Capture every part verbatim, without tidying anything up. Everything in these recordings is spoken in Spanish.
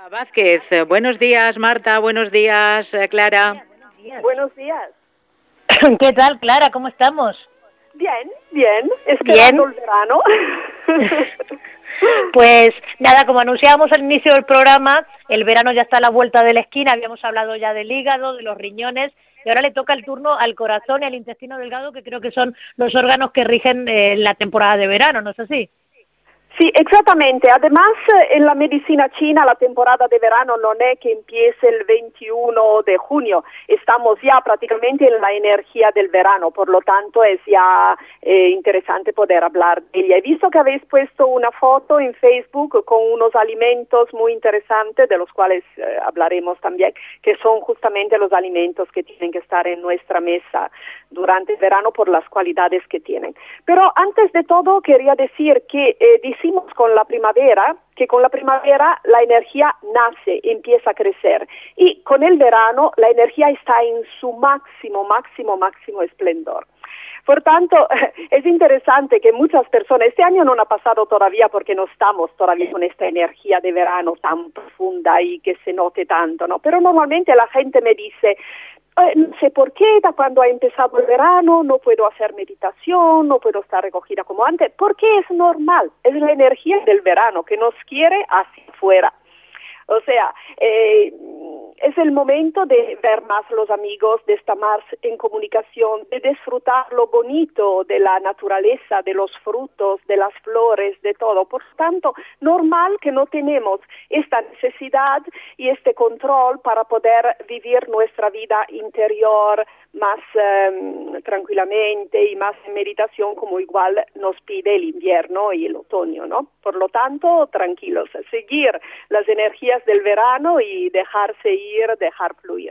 Vázquez. Buenos días, Marta. Buenos días, Clara. Buenos días. Buenos días. ¿Qué tal, Clara? ¿Cómo estamos? Bien, bien. Esperando el verano. Pues nada, como anunciábamos al inicio del programa, el verano ya está a la vuelta de la esquina. Habíamos hablado ya del hígado, de los riñones, y ahora le toca el turno al corazón y al intestino delgado, que creo que son los órganos que rigen eh, la temporada de verano, ¿no es así? Sí, exactamente. Además, en la medicina china la temporada de verano no es que empiece el veintiuno de junio. Estamos ya prácticamente en la energía del verano, por lo tanto es ya eh, interesante poder hablar de ella. He visto que habéis puesto una foto en Facebook con unos alimentos muy interesantes, de los cuales eh, hablaremos también, que son justamente los alimentos que tienen que estar en nuestra mesa durante el verano por las cualidades que tienen. Pero antes de todo quería decir que eh, decimos con la primavera que con la primavera la energía nace, empieza a crecer, y con el verano la energía está en su máximo, máximo, máximo esplendor. Por tanto, es interesante que muchas personas, este año no ha pasado todavía porque no estamos todavía con esta energía de verano tan profunda y que se note tanto, ¿no? Pero normalmente la gente me dice, Eh, no sé por qué, da cuando ha empezado el verano no puedo hacer meditación, no puedo estar recogida como antes, porque es normal, es la energía del verano que nos quiere hacia afuera. O sea, eh, es el momento de ver más los amigos, de estar más en comunicación, de disfrutar lo bonito de la naturaleza, de los frutos, de las flores, de todo. Por tanto, normal que no tenemos esta necesidad y este control para poder vivir nuestra vida interior más eh, tranquilamente y más en meditación, como igual nos pide el invierno y el otoño, ¿no? Por lo tanto, tranquilos, seguir las energías del verano y dejarse ir, dejar fluir.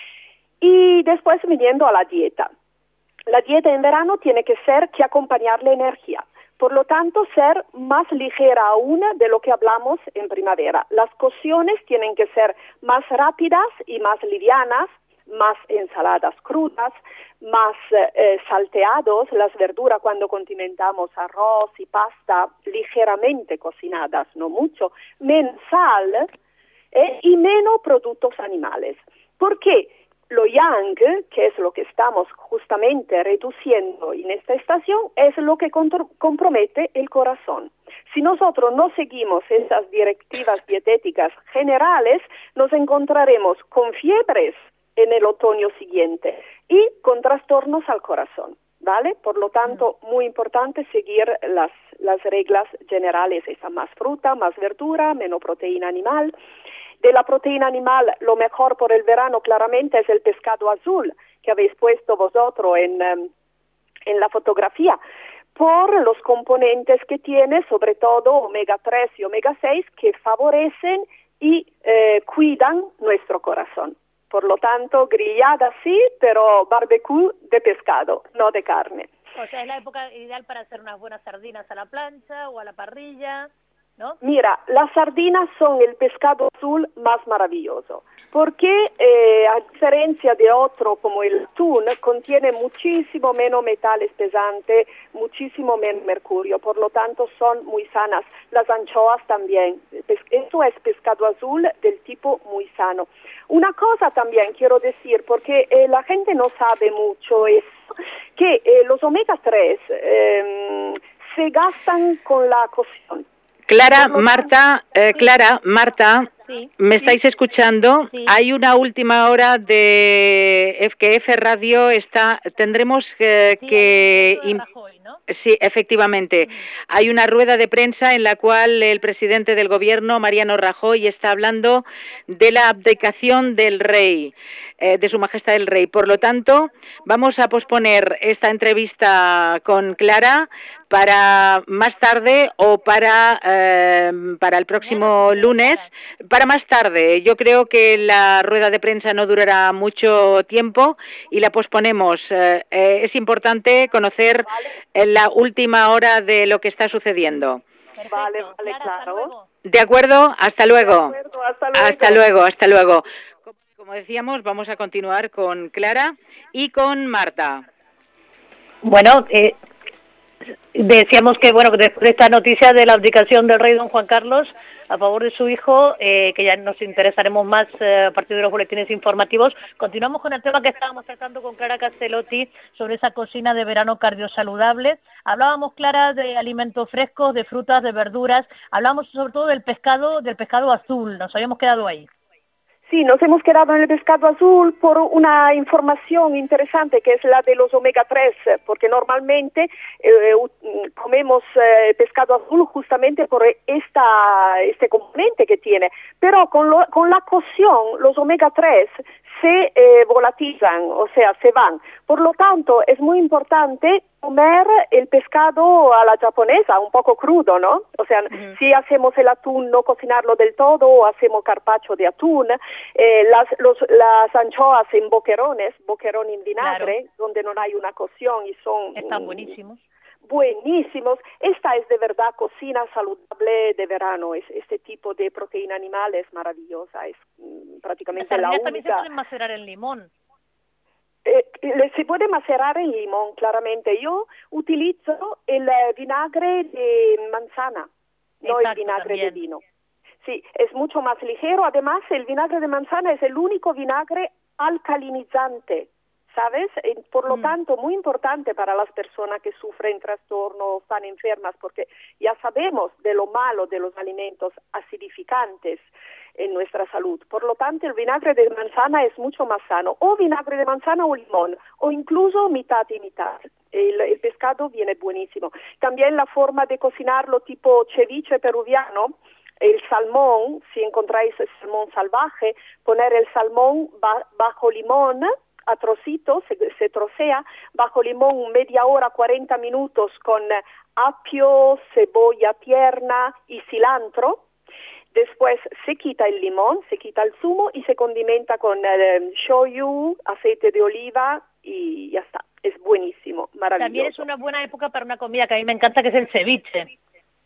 Y después viniendo a la dieta. La dieta en verano tiene que ser que acompañar la energía. Por lo tanto, ser más ligera aún de lo que hablamos en primavera. Las cocciones tienen que ser más rápidas y más livianas, más ensaladas crudas, más eh, salteados, las verduras cuando condimentamos arroz y pasta ligeramente cocinadas, no mucho, menos sal eh, y menos productos animales. ¿Por qué? Lo yang, que es lo que estamos justamente reduciendo en esta estación, es lo que contro- compromete el corazón. Si nosotros no seguimos esas directivas dietéticas generales, nos encontraremos con fiebres en el otoño siguiente y con trastornos al corazón, ¿vale? Por lo tanto, muy importante seguir las, las reglas generales, esa más fruta, más verdura, menos proteína animal. De la proteína animal, lo mejor por el verano claramente es el pescado azul, que habéis puesto vosotros en, um, en la fotografía, por los componentes que tiene, sobre todo omega tres y omega seis, que favorecen y eh, cuidan nuestro corazón. Por lo tanto, grillada sí, pero barbecue de pescado, no de carne. O sea, es la época ideal para hacer unas buenas sardinas a la plancha o a la parrilla, ¿no? Mira, las sardinas son el pescado azul más maravilloso, porque eh, a diferencia de otro como el atún, contiene muchísimo menos metales pesantes, muchísimo menos mercurio, por lo tanto son muy sanas. Las anchoas también, eso es pescado azul del tipo muy sano. Una cosa también quiero decir, porque eh, la gente no sabe mucho, es que eh, los omega tres eh, se gastan con la cocción. Clara, Marta, eh, Clara, Marta, sí, ¿me estáis sí. escuchando? Sí. Hay una última hora de F que F Radio está, tendremos eh, Sí, que... hay un de Rajoy, ¿no? Sí, efectivamente. Hay una rueda de prensa en la cual el presidente del gobierno, Mariano Rajoy, está hablando de la abdicación del rey, eh, de su majestad el rey. Por lo tanto, vamos a posponer esta entrevista con Clara para más tarde o para eh, para el próximo lunes, para más tarde. Yo creo que la rueda de prensa no durará mucho tiempo y la posponemos. Eh, eh, es importante conocer eh, la última hora de lo que está sucediendo. Perfecto. Vale, vale, Clara, claro. hasta luego. De acuerdo, hasta luego. De acuerdo, hasta luego. Hasta luego, hasta luego. Como decíamos, vamos a continuar con Clara y con Marta. Bueno, eh, decíamos que bueno, después de esta noticia de la abdicación del rey don Juan Carlos, a favor de su hijo, eh, que ya nos interesaremos más eh, a partir de los boletines informativos. Continuamos con el tema que estábamos tratando con Clara Castellotti sobre esa cocina de verano cardiosaludable. Hablábamos, Clara, de alimentos frescos, de frutas, de verduras, hablábamos sobre todo del pescado, del pescado azul, nos habíamos quedado ahí. Sí, nos hemos quedado en el pescado azul por una información interesante que es la de los omega tres, porque normalmente eh, comemos eh, pescado azul justamente por esta, este componente que tiene, pero con, lo, con la cocción los omega tres se eh, volatilizan, o sea, se van. Por lo tanto, es muy importante comer el pescado a la japonesa, un poco crudo, ¿no? O sea, uh-huh. si hacemos el atún, no cocinarlo del todo, o hacemos carpaccio de atún, eh, las, los, las anchoas en boquerones, boquerón en vinagre, claro. donde no hay una cocción y son... Están buenísimos. Buenísimos. Esta es de verdad cocina saludable de verano. Es, este tipo de proteína animal es maravillosa. Es mm, prácticamente la única. También se pueden macerar en limón. Eh, se puede macerar en limón, claramente. Yo utilizo el eh, vinagre de manzana, no Exacto, el vinagre también. de vino. Sí, es mucho más ligero. Además, el vinagre de manzana es el único vinagre alcalinizante, ¿sabes? Por lo mm. tanto, muy importante para las personas que sufren trastornos, están enfermas, porque ya sabemos de lo malo de los alimentos acidificantes en nuestra salud. Por lo tanto, el vinagre de manzana es mucho más sano, o vinagre de manzana o limón, o incluso mitad y mitad. El, el pescado viene buenísimo. También la forma de cocinarlo tipo ceviche peruviano, el salmón, si encontráis el salmón salvaje, poner el salmón ba- bajo limón, a trocitos, se, se trocea, bajo limón media hora, cuarenta minutos con apio, cebolla tierna y cilantro. Después se quita el limón, se quita el zumo y se condimenta con eh, shoyu, aceite de oliva y ya está. Es buenísimo, maravilloso. También es una buena época para una comida que a mí me encanta, que es el ceviche.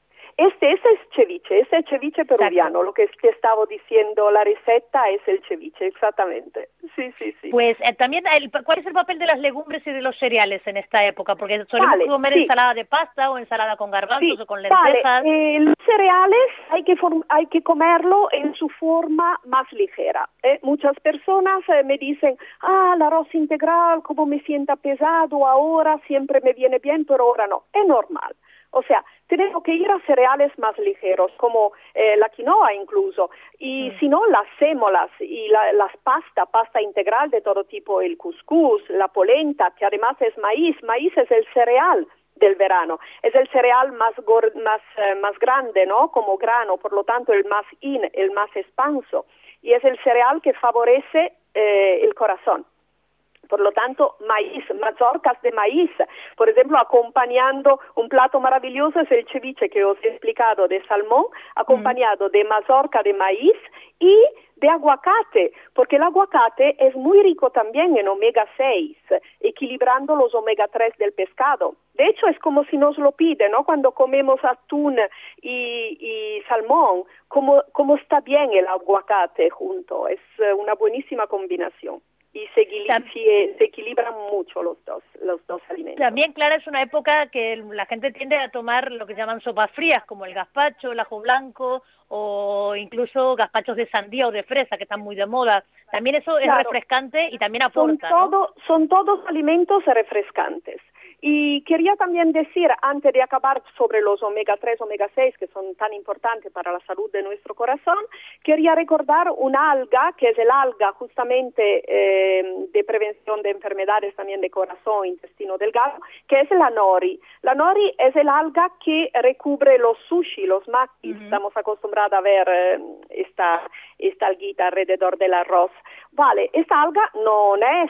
Este, ese es ceviche, ese es ceviche peruviano. Exacto. Lo que te estaba diciendo la receta es el ceviche, exactamente. Sí, sí, sí. Pues eh, también, el, ¿cuál es el papel de las legumbres y de los cereales en esta época? Porque solemos vale, comer sí. ensalada de pasta o ensalada con garbanzos sí, o con lentejas. Vale. Eh, los cereales hay que form- hay que comerlo en su forma más ligera. ¿eh? Muchas personas eh, me dicen, ah, el arroz integral, como me sienta pesado ahora, siempre me viene bien, pero ahora no. Es normal. O sea, tenemos que ir a cereales más ligeros, como eh, la quinoa incluso, y mm. si no, las sémolas y la, las pasta, pasta integral de todo tipo, el cuscús, la polenta, que además es maíz. Maíz es el cereal del verano, es el cereal más gor- más, eh, más grande, ¿no? Como grano, por lo tanto el más in, el más expanso, y es el cereal que favorece eh, el corazón. Por lo tanto, maíz, mazorcas de maíz, por ejemplo, acompañando un plato maravilloso es el ceviche que os he explicado de salmón, acompañado mm. de mazorca de maíz y de aguacate, porque el aguacate es muy rico también en omega seis, equilibrando los omega tres del pescado. De hecho, es como si nos lo pide, ¿no? Cuando comemos atún y, y salmón, como, como está bien el aguacate junto, es una buenísima combinación. Y se, se, se equilibran mucho los dos, los dos alimentos. También, Clara, es una época que la gente tiende a tomar lo que llaman sopas frías, como el gazpacho, el ajo blanco, o incluso gazpachos de sandía o de fresa, que están muy de moda. También eso claro. es refrescante y también aporta, son, todo, ¿no? son todos alimentos refrescantes. Y quería también decir, antes de acabar sobre los omega tres, omega seis, que son tan importantes para la salud de nuestro corazón, quería recordar una alga, que es el alga justamente eh, de prevención de enfermedades también de corazón, intestino delgado, que es la nori. La nori es el alga que recubre los sushi, los makis. Uh-huh. Estamos acostumbrados a ver eh, esta, esta alguita alrededor del arroz. Vale, esta alga no es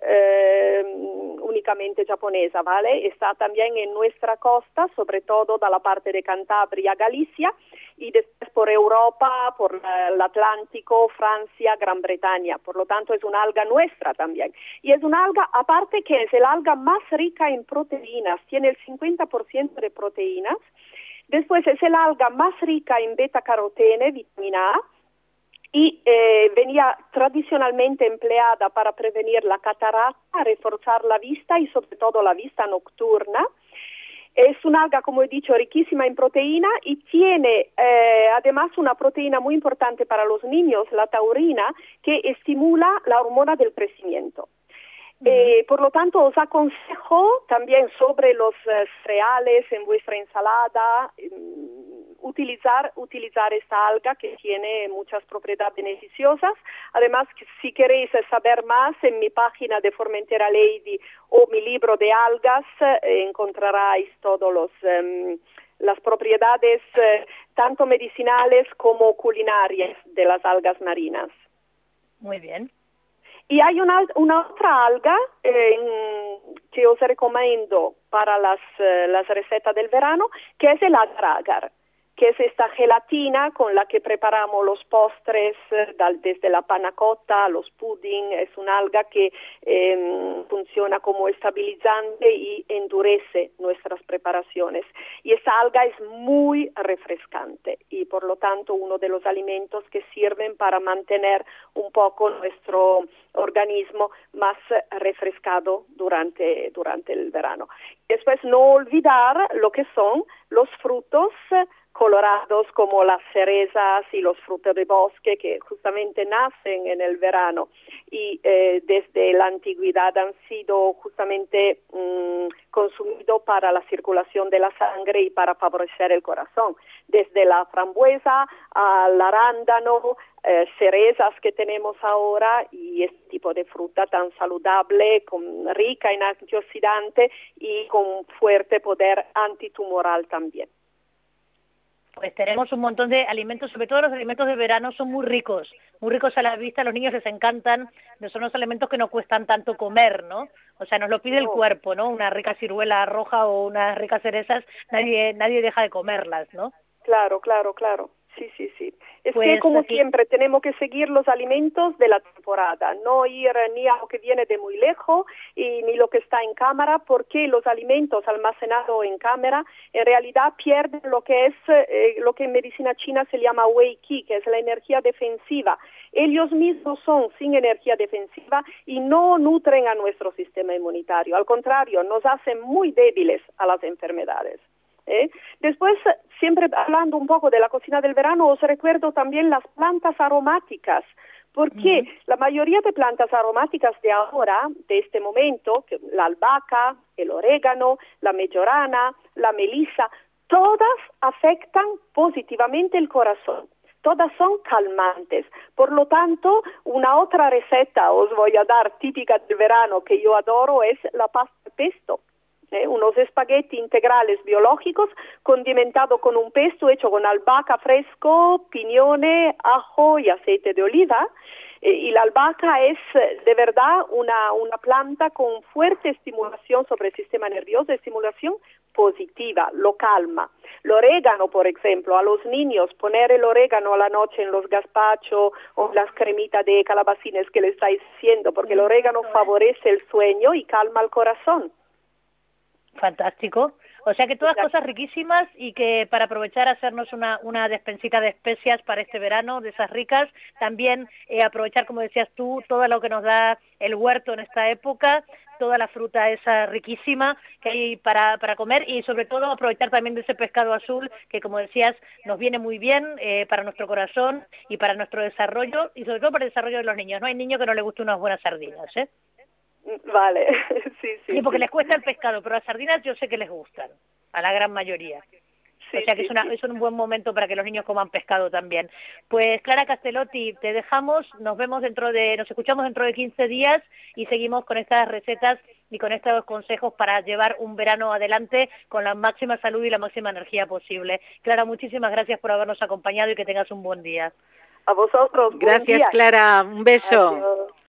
eh, únicamente japonesa, ¿vale? Está también en nuestra costa, sobre todo de la parte de Cantabria, Galicia, y después por Europa, por el Atlántico, Francia, Gran Bretaña. Por lo tanto, es una alga nuestra también. Y es una alga, aparte que es el alga más rica en proteínas, tiene el cincuenta por ciento de proteínas. Después es el alga más rica en beta-carotene, vitamina A, y eh, venía tradicionalmente empleada para prevenir la catarata, reforzar la vista y sobre todo la vista nocturna. Es una alga, como he dicho, riquísima en proteína y tiene eh, además una proteína muy importante para los niños, la taurina, que estimula la hormona del crecimiento. Uh-huh. Eh, por lo tanto, os aconsejo también sobre los eh, cereales en vuestra ensalada, eh, utilizar, utilizar esta alga que tiene muchas propiedades beneficiosas. Además, si queréis saber más, en mi página de Formentera Lady o mi libro de algas eh, encontraréis todos los um, las propiedades eh, tanto medicinales como culinarias de las algas marinas. Muy bien. Y hay una, una otra alga eh, que os recomiendo para las, eh, las recetas del verano, que es el agar-agar, que es esta gelatina con la que preparamos los postres, eh, desde la panna cotta, los pudding. Es una alga que eh, funciona como estabilizante y endurece nuestras preparaciones. Y esta alga es muy refrescante y por lo tanto uno de los alimentos que sirven para mantener un poco nuestro organismo más refrescado durante, durante el verano. Después no olvidar lo que son los frutos colorados como las cerezas y los frutos de bosque que justamente nacen en el verano y eh, desde la antigüedad han sido justamente mmm, consumidos para la circulación de la sangre y para favorecer el corazón, desde la frambuesa al arándano, eh, cerezas que tenemos ahora y este tipo de fruta tan saludable, con, rica en antioxidante y con fuerte poder antitumoral también. Pues tenemos un montón de alimentos, sobre todo los alimentos de verano son muy ricos, muy ricos a la vista, a los niños les encantan, son los alimentos que no cuestan tanto comer, ¿no? O sea, nos lo pide el cuerpo, ¿no? Una rica ciruela roja o unas ricas cerezas, nadie nadie deja de comerlas, ¿no? Claro, claro, claro. Sí, sí, sí. Es pues que como aquí... siempre tenemos que seguir los alimentos de la temporada, no ir ni a lo que viene de muy lejos y ni lo que está en cámara, porque los alimentos almacenados en cámara en realidad pierden lo que es eh, lo que en medicina china se llama wei qi, que es la energía defensiva. Ellos mismos son sin energía defensiva y no nutren a nuestro sistema inmunitario, al contrario, nos hacen muy débiles a las enfermedades. ¿Eh? Después, siempre hablando un poco de la cocina del verano, os recuerdo también las plantas aromáticas, porque uh-huh. la mayoría de plantas aromáticas de ahora, de este momento, que la albahaca, el orégano, la mejorana, la melisa, todas afectan positivamente el corazón. Todas son calmantes. Por lo tanto, una otra receta os voy a dar típica del verano que yo adoro es la pasta de pesto. Eh, unos espagueti integrales biológicos condimentados con un pesto hecho con albahaca fresco, piñones, ajo y aceite de oliva. Eh, y la albahaca es de verdad una, una planta con fuerte estimulación sobre el sistema nervioso, estimulación positiva, lo calma. El orégano, por ejemplo, a los niños poner el orégano a la noche en los gazpacho o en las cremitas de calabacines que le estáis haciendo, porque el orégano favorece el sueño y calma el corazón. Fantástico. O sea que todas cosas riquísimas y que para aprovechar hacernos una, una despensita de especias para este verano, de esas ricas, también eh, aprovechar, como decías tú, todo lo que nos da el huerto en esta época, toda la fruta esa riquísima que hay para, para comer y sobre todo aprovechar también de ese pescado azul que, como decías, nos viene muy bien eh, para nuestro corazón y para nuestro desarrollo y sobre todo para el desarrollo de los niños. No hay niño que no le guste unas buenas sardinas, ¿eh? Vale, sí, sí. Sí, porque sí. les cuesta el pescado, pero las sardinas yo sé que les gustan, a la gran mayoría. Sí, o sea que sí, es, una, sí. es un buen momento para que los niños coman pescado también. Pues Clara Castellotti, te dejamos, nos vemos dentro de, nos escuchamos dentro de quince días y seguimos con estas recetas y con estos consejos para llevar un verano adelante con la máxima salud y la máxima energía posible. Clara, muchísimas gracias por habernos acompañado y que tengas un buen día. A vosotros. Gracias, buen día. Clara. Un beso. Adiós.